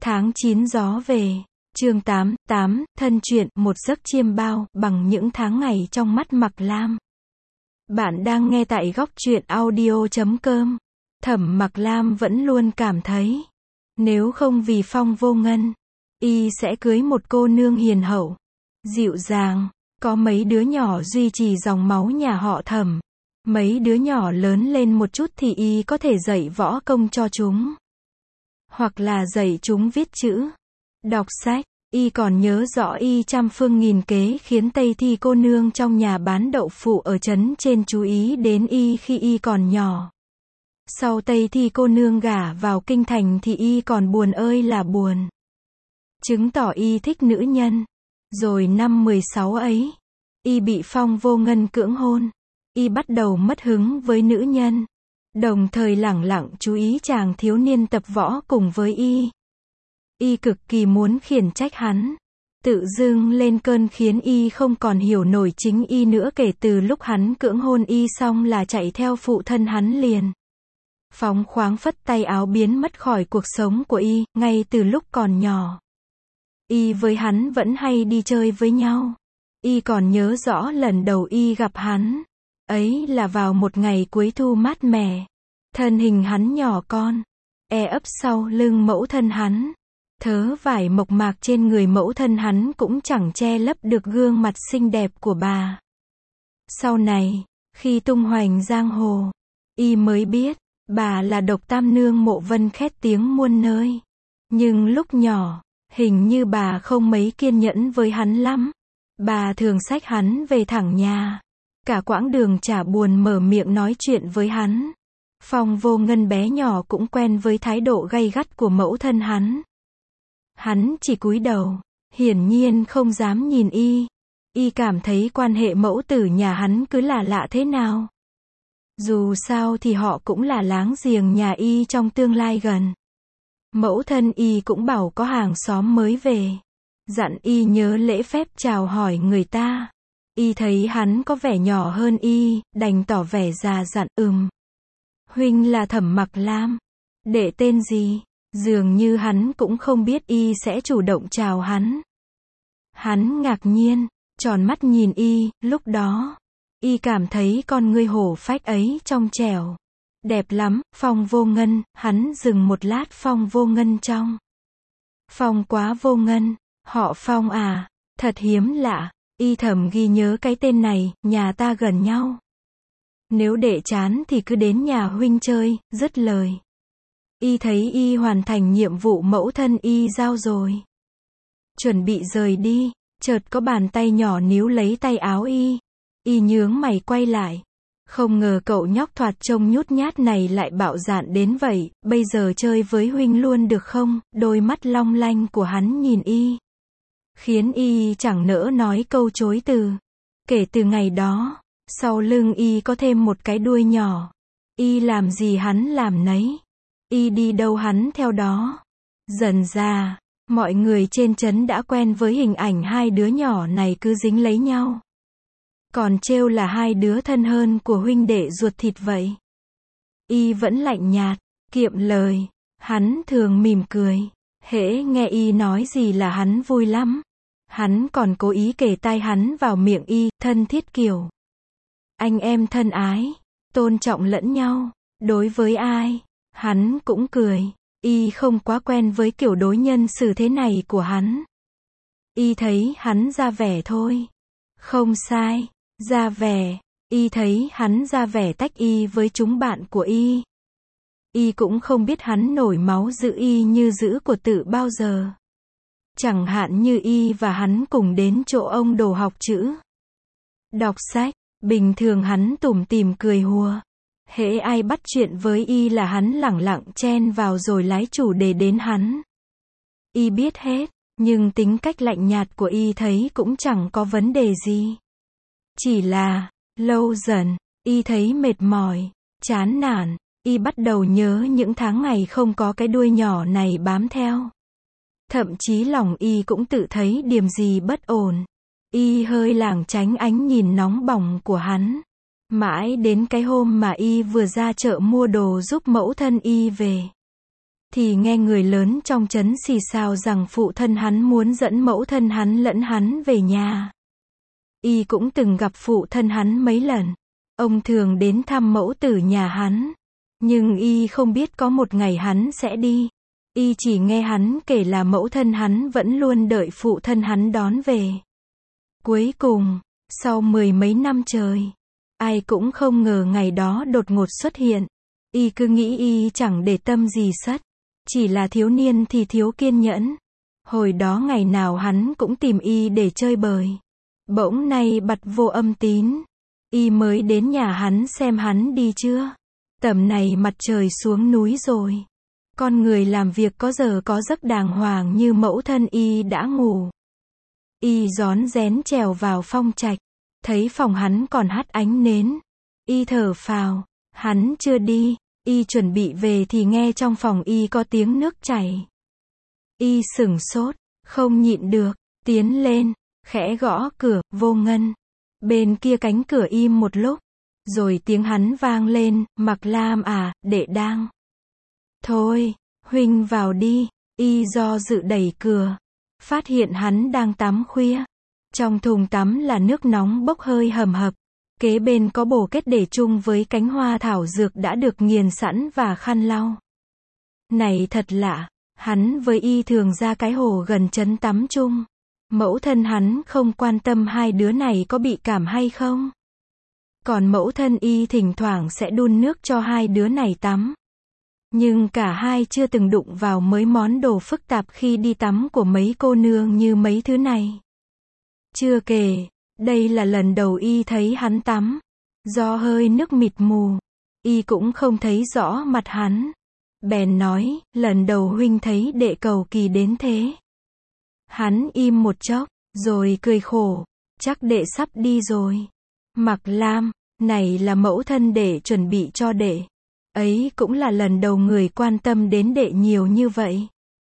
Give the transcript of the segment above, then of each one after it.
Tháng 9 gió về. Chương 8, thân truyện, một giấc chiêm bao, bằng những tháng ngày trong mắt Mạc Lam. Bạn đang nghe tại góc truyện audio.com. Thẩm Mạc Lam vẫn luôn cảm thấy, nếu không vì Phong Vô Ngân, y sẽ cưới một cô nương hiền hậu, dịu dàng, có mấy đứa nhỏ duy trì dòng máu nhà họ Thẩm. Mấy đứa nhỏ lớn lên một chút thì y có thể dạy võ công cho chúng. Hoặc là dạy chúng viết chữ, đọc sách. Y còn nhớ rõ y trăm phương nghìn kế khiến Tây Thi cô nương trong nhà bán đậu phụ ở trấn trên chú ý đến y khi y còn nhỏ. Sau Tây Thi cô nương gả vào kinh thành thì y còn buồn ơi là buồn. Chứng tỏ y thích nữ nhân. Rồi năm 16 ấy, y bị Phong Vô Ngân cưỡng hôn. Y bắt đầu mất hứng với nữ nhân, đồng thời lẳng lặng chú ý chàng thiếu niên tập võ cùng với y. Y cực kỳ muốn khiển trách hắn, tự dưng lên cơn khiến y không còn hiểu nổi chính y nữa. Kể từ lúc hắn cưỡng hôn y xong là chạy theo phụ thân hắn liền. Phóng khoáng phất tay áo biến mất khỏi cuộc sống của y. Ngay từ lúc còn nhỏ, y với hắn vẫn hay đi chơi với nhau. Y còn nhớ rõ lần đầu y gặp hắn, ấy là vào một ngày cuối thu mát mẻ. Thân hình hắn nhỏ con, ấp sau lưng mẫu thân hắn. Thớ vải mộc mạc trên người mẫu thân hắn cũng chẳng che lấp được gương mặt xinh đẹp của bà. Sau này, khi tung hoành giang hồ, y mới biết, bà là độc tam nương Mộ Vân khét tiếng muôn nơi. Nhưng lúc nhỏ, hình như bà không mấy kiên nhẫn với hắn lắm. Bà thường xách hắn về thẳng nhà. Cả quãng đường chả buồn mở miệng nói chuyện với hắn. Phong Vô Ngân bé nhỏ cũng quen với thái độ gay gắt của mẫu thân hắn. Hắn chỉ cúi đầu, hiển nhiên không dám nhìn y. Y cảm thấy quan hệ mẫu tử nhà hắn cứ là lạ thế nào. Dù sao thì họ cũng là láng giềng nhà y trong tương lai gần. Mẫu thân y cũng bảo có hàng xóm mới về, dặn y nhớ lễ phép chào hỏi người ta. Y thấy hắn có vẻ nhỏ hơn y, đành tỏ vẻ già dặn, huynh là Thẩm Mạc Lam. Đệ tên gì? Dường như hắn cũng không biết y sẽ chủ động chào hắn. Hắn ngạc nhiên, tròn mắt nhìn y. Lúc đó, y cảm thấy con ngươi hổ phách ấy trong trẻo, đẹp lắm. Phong Vô Ngân. Hắn dừng một lát. Phong Vô Ngân trong. Phong quá Vô Ngân, họ Phong à, thật hiếm lạ. Y thầm ghi nhớ cái tên này, nhà ta gần nhau. Nếu đệ chán thì cứ đến nhà huynh chơi. Dứt lời, y thấy y hoàn thành nhiệm vụ mẫu thân y giao rồi, chuẩn bị rời đi, chợt có bàn tay nhỏ níu lấy tay áo y. Y nhướng mày quay lại. Không ngờ cậu nhóc thoạt trông nhút nhát này lại bạo dạn đến vậy. Bây giờ chơi với huynh luôn được không? Đôi mắt long lanh của hắn nhìn y, khiến y chẳng nỡ nói câu chối từ. Kể từ ngày đó, sau lưng y có thêm một cái đuôi nhỏ. Y làm gì hắn làm nấy. Y đi đâu hắn theo đó. Dần ra, mọi người trên trấn đã quen với hình ảnh hai đứa nhỏ này cứ dính lấy nhau. Còn trêu là hai đứa thân hơn của huynh đệ ruột thịt vậy. Y vẫn lạnh nhạt, kiệm lời. Hắn thường mỉm cười. Hễ nghe y nói gì là hắn vui lắm. Hắn còn cố ý kề tai hắn vào miệng y, thân thiết kiểu anh em thân ái, tôn trọng lẫn nhau. Đối với ai, hắn cũng cười. Y không quá quen với kiểu đối nhân xử thế này của hắn. Y thấy hắn ra vẻ thôi. Không sai, ra vẻ. Y thấy hắn ra vẻ tách y với chúng bạn của y. Y cũng không biết hắn nổi máu giữ y như giữ của tự bao giờ. Chẳng hạn như y và hắn cùng đến chỗ ông đồ học chữ, đọc sách. Bình thường hắn tủm tỉm cười hùa. Hễ ai bắt chuyện với y là hắn lẳng lặng chen vào rồi lái chủ đề đến hắn. Y biết hết, nhưng tính cách lạnh nhạt của y thấy cũng chẳng có vấn đề gì. Chỉ là, lâu dần, y thấy mệt mỏi, chán nản. Y bắt đầu nhớ những tháng ngày không có cái đuôi nhỏ này bám theo. Thậm chí lòng y cũng tự thấy điểm gì bất ổn. Y hơi lảng tránh ánh nhìn nóng bỏng của hắn. Mãi đến cái hôm mà y vừa ra chợ mua đồ giúp mẫu thân y về. thì nghe người lớn trong trấn xì xào rằng phụ thân hắn muốn dẫn mẫu thân hắn lẫn hắn về nhà. Y cũng từng gặp phụ thân hắn mấy lần. Ông thường đến thăm mẫu tử nhà hắn. Nhưng Y không biết có một ngày hắn sẽ đi. Y chỉ nghe hắn kể là mẫu thân hắn vẫn luôn đợi phụ thân hắn đón về. Cuối cùng, sau 10 mấy năm trời, ai cũng không ngờ ngày đó đột ngột xuất hiện. Y cứ nghĩ Y chẳng để tâm gì sất. Chỉ là thiếu niên thì thiếu kiên nhẫn. Hồi đó ngày nào hắn cũng tìm Y để chơi bời. Bỗng nay bật vô âm tín. Y mới đến nhà hắn xem hắn đi chưa. Tầm này mặt trời xuống núi rồi. Con người làm việc có giờ có giấc đàng hoàng như mẫu thân Y đã ngủ. Y rón rén trèo vào phong trạch. Thấy phòng hắn còn hắt ánh nến. Y thở phào. Hắn chưa đi. Y chuẩn bị về thì nghe trong phòng Y có tiếng nước chảy. Y sửng sốt. Không nhịn được. Tiến lên. Khẽ gõ cửa. Vô Ngân. Bên kia cánh cửa im một lúc. Rồi tiếng hắn vang lên. Mặc Lam à, đệ đang. Thôi, huynh vào đi. Y do dự đẩy cửa. Phát hiện hắn đang tắm khuya. Trong thùng tắm là nước nóng bốc hơi hầm hập. Kế bên có bồ kết để chung với cánh hoa thảo dược đã được nghiền sẵn và khăn lau. Này thật lạ. Hắn với Y thường ra cái hồ gần trấn tắm chung. Mẫu thân hắn không quan tâm hai đứa này có bị cảm hay không. Còn mẫu thân Y thỉnh thoảng sẽ đun nước cho hai đứa này tắm. Nhưng cả hai chưa từng đụng vào mấy món đồ phức tạp khi đi tắm của mấy cô nương như mấy thứ này. Chưa kể, đây là lần đầu Y thấy hắn tắm. Do hơi nước mịt mù, Y cũng không thấy rõ mặt hắn. Bèn nói, lần đầu huynh thấy đệ cầu kỳ đến thế. Hắn im một chốc, rồi cười khổ, chắc đệ sắp đi rồi. Mặc Lam, này là mẫu thân đệ chuẩn bị cho đệ. Ấy cũng là lần đầu người quan tâm đến đệ nhiều như vậy.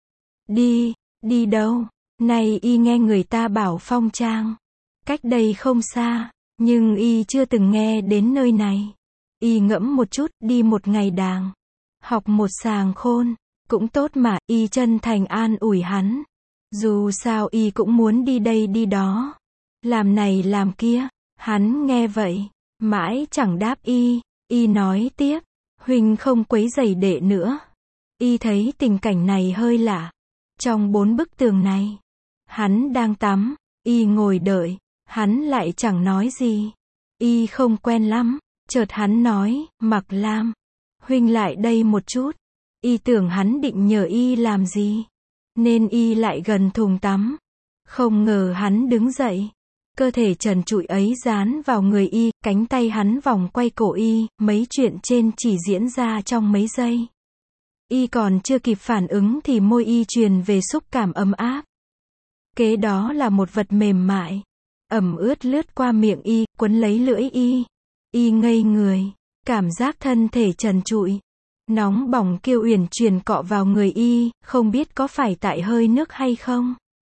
Đi đâu? Này Y nghe người ta bảo Phong Trang. Cách đây không xa, nhưng Y chưa từng nghe đến nơi này. Y ngẫm một chút, đi một ngày đàng. Học một sàng khôn, cũng tốt mà. Y chân thành an ủi hắn. Dù sao Y cũng muốn đi đây đi đó. Làm này làm kia. Hắn nghe vậy, mãi chẳng đáp Y. Y nói tiếp. Huynh không quấy rầy đệ nữa. Y thấy tình cảnh này hơi lạ. Trong 4 bức tường này, hắn đang tắm. Y ngồi đợi. Hắn lại chẳng nói gì. Y không quen lắm. Chợt hắn nói, Mặc Lam, huynh lại đây một chút. Y tưởng hắn định nhờ Y làm gì, nên Y lại gần thùng tắm. Không ngờ hắn đứng dậy. Cơ thể trần trụi ấy dán vào người Y, cánh tay hắn vòng quay cổ Y, mấy chuyện trên chỉ diễn ra trong mấy giây. Y còn chưa kịp phản ứng thì môi Y truyền về xúc cảm ấm áp. Kế đó là một vật mềm mại, ẩm ướt lướt qua miệng Y, quấn lấy lưỡi Y. Y ngây người, cảm giác thân thể trần trụi, nóng bỏng kiêu uyển chuyển cọ vào người Y, không biết có phải tại hơi nước hay không.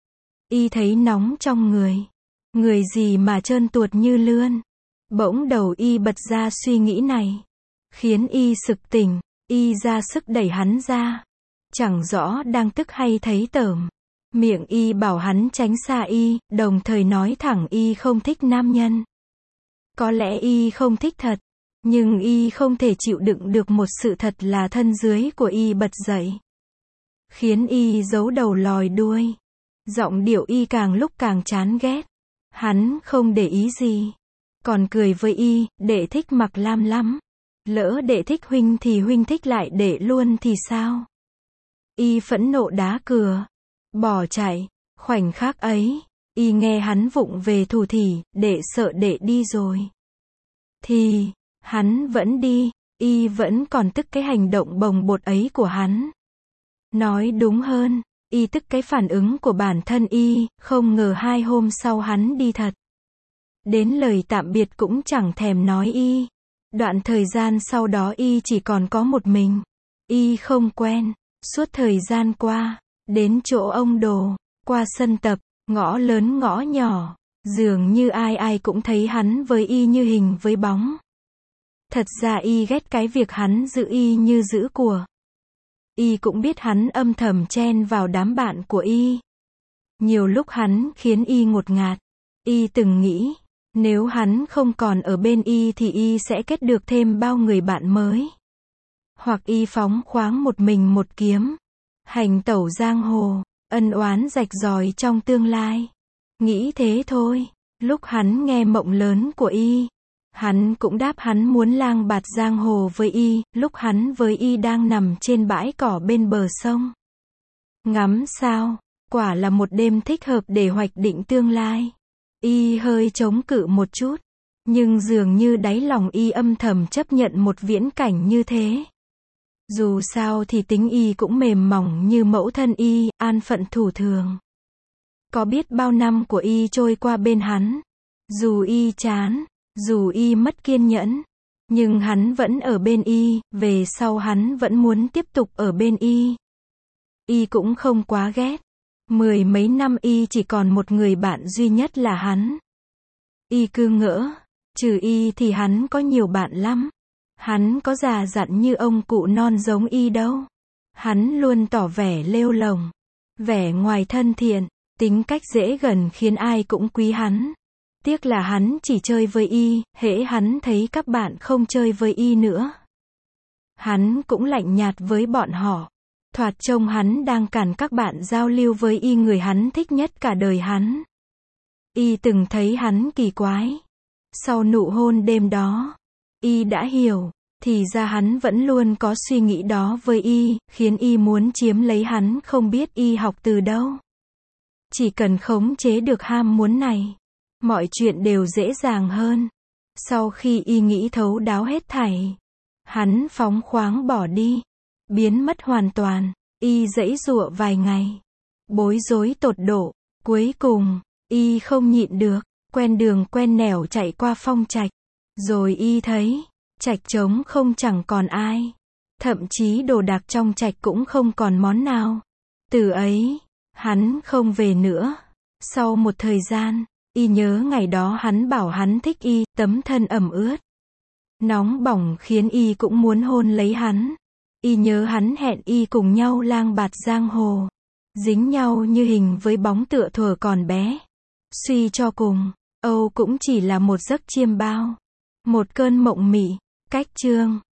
Y thấy nóng trong người. Người gì mà trơn tuột như lươn. Bỗng đầu Y bật ra suy nghĩ này, khiến Y sực tỉnh. Y ra sức đẩy hắn ra. Chẳng rõ đang tức hay thấy tởm. Miệng Y bảo hắn tránh xa Y, đồng thời nói thẳng Y không thích nam nhân. Có lẽ Y không thích thật, nhưng Y không thể chịu đựng được một sự thật là thân dưới của Y bật dậy, khiến Y giấu đầu lòi đuôi. Giọng điệu Y càng lúc càng chán ghét. Hắn không để ý gì, còn cười với Y, đệ thích Mặc Lam lắm. Lỡ đệ thích huynh thì huynh thích lại đệ luôn thì sao? Y phẫn nộ đá cửa, bỏ chạy. Khoảnh khắc ấy, Y nghe hắn vụng về thủ thỉ, đệ sợ đệ đi rồi. Thì, hắn vẫn đi. Y vẫn còn tức cái hành động bồng bột ấy của hắn. Nói đúng hơn, Y tức cái phản ứng của bản thân Y, không ngờ 2 hôm sau hắn đi thật. Đến lời tạm biệt cũng chẳng thèm nói Y. Đoạn thời gian sau đó Y chỉ còn có một mình. Y không quen. Suốt thời gian qua, đến chỗ ông Đồ, qua sân tập, ngõ lớn ngõ nhỏ, dường như ai ai cũng thấy hắn với Y như hình với bóng. Thật ra Y ghét cái việc hắn giữ Y như giữ của. Y cũng biết hắn âm thầm chen vào đám bạn của Y. Nhiều lúc hắn khiến Y ngột ngạt. Y từng nghĩ, nếu hắn không còn ở bên Y thì Y sẽ kết được thêm bao người bạn mới. Hoặc Y phóng khoáng một mình một kiếm, hành tẩu giang hồ, ân oán rạch ròi trong tương lai. Nghĩ thế thôi, lúc hắn nghe mộng lớn của Y, hắn cũng đáp hắn muốn lang bạt giang hồ với Y, lúc hắn với Y đang nằm trên bãi cỏ bên bờ sông. Ngắm sao, quả là một đêm thích hợp để hoạch định tương lai. Y hơi chống cự một chút, nhưng dường như đáy lòng Y âm thầm chấp nhận một viễn cảnh như thế. Dù sao thì tính Y cũng mềm mỏng như mẫu thân Y, an phận thủ thường. Có biết bao năm của Y trôi qua bên hắn, dù Y chán, dù Y mất kiên nhẫn, nhưng hắn vẫn ở bên Y, về sau hắn vẫn muốn tiếp tục ở bên Y. Y cũng không quá ghét. 10 mấy năm Y chỉ còn một người bạn duy nhất là hắn. Y cứ ngỡ, trừ Y thì hắn có nhiều bạn lắm. Hắn có già dặn như ông cụ non giống Y đâu. Hắn luôn tỏ vẻ lêu lồng, vẻ ngoài thân thiện, tính cách dễ gần khiến ai cũng quý hắn. Tiếc là hắn chỉ chơi với Y, hễ hắn thấy các bạn không chơi với Y nữa, hắn cũng lạnh nhạt với bọn họ. Thoạt trông hắn đang cản các bạn giao lưu với Y, người hắn thích nhất cả đời hắn. Y từng thấy hắn kỳ quái. Sau nụ hôn đêm đó, Y đã hiểu, thì ra hắn vẫn luôn có suy nghĩ đó với Y, khiến Y muốn chiếm lấy hắn không biết Y học từ đâu. Chỉ cần khống chế được ham muốn này, mọi chuyện đều dễ dàng hơn. Sau khi Y nghĩ thấu đáo hết thảy, hắn phóng khoáng bỏ đi, biến mất hoàn toàn. Y giãy giụa vài ngày, bối rối tột độ. Cuối cùng, Y không nhịn được, quen đường quen nẻo chạy qua Phong Trạch. Rồi Y thấy, trạch trống không chẳng còn ai. Thậm chí đồ đạc trong trạch cũng không còn món nào. Từ ấy, hắn không về nữa. Sau một thời gian, Y nhớ ngày đó hắn bảo hắn thích Y, tấm thân ẩm ướt, nóng bỏng khiến Y cũng muốn hôn lấy hắn. Y nhớ hắn hẹn Y cùng nhau lang bạt giang hồ, dính nhau như hình với bóng tựa thuở còn bé. Suy cho cùng, Âu cũng chỉ là một giấc chiêm bao, một cơn mộng mị. Cách chương